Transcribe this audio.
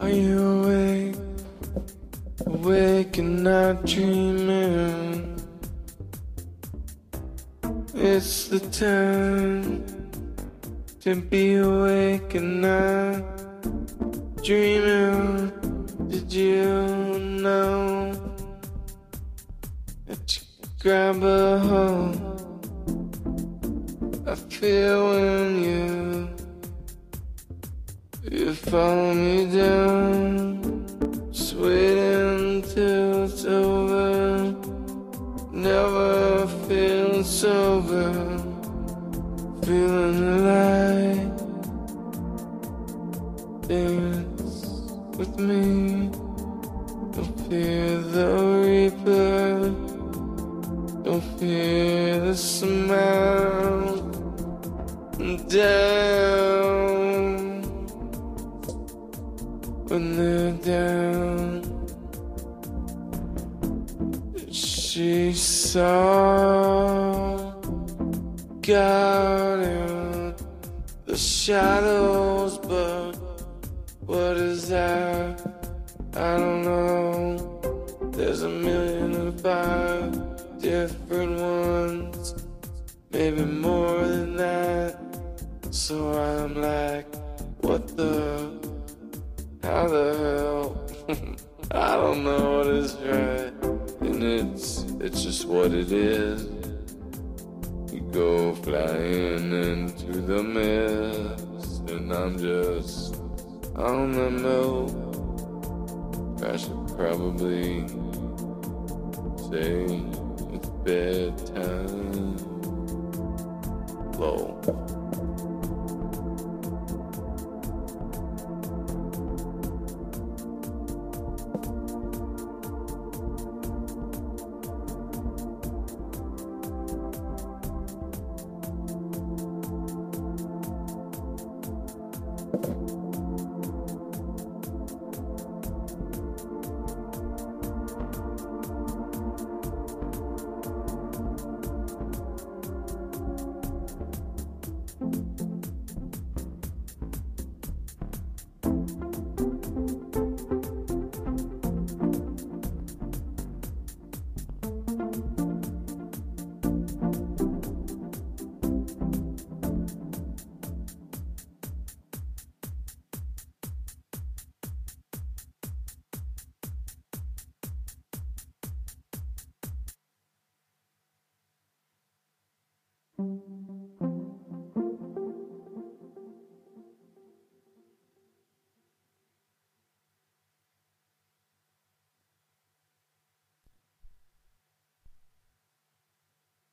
Are you awake? Awake and not dreaming. It's the time to be awake and not dreaming. Did you know that you grab a hold? I feel when you follow me down. Just wait until it's over. Never feeling sober. Feeling alive. Dance with me. Don't fear the reaper. Don't fear the smell. Down when they're down. She saw God in the shadows, but what is that? I don't know. There's a million and five different ones, maybe more than that. So I'm like, what the, how the hell? I don't know what is right, and it's just what it is. You go flying into the mist, and I'm just on the move. I should probably say it's bedtime. Low.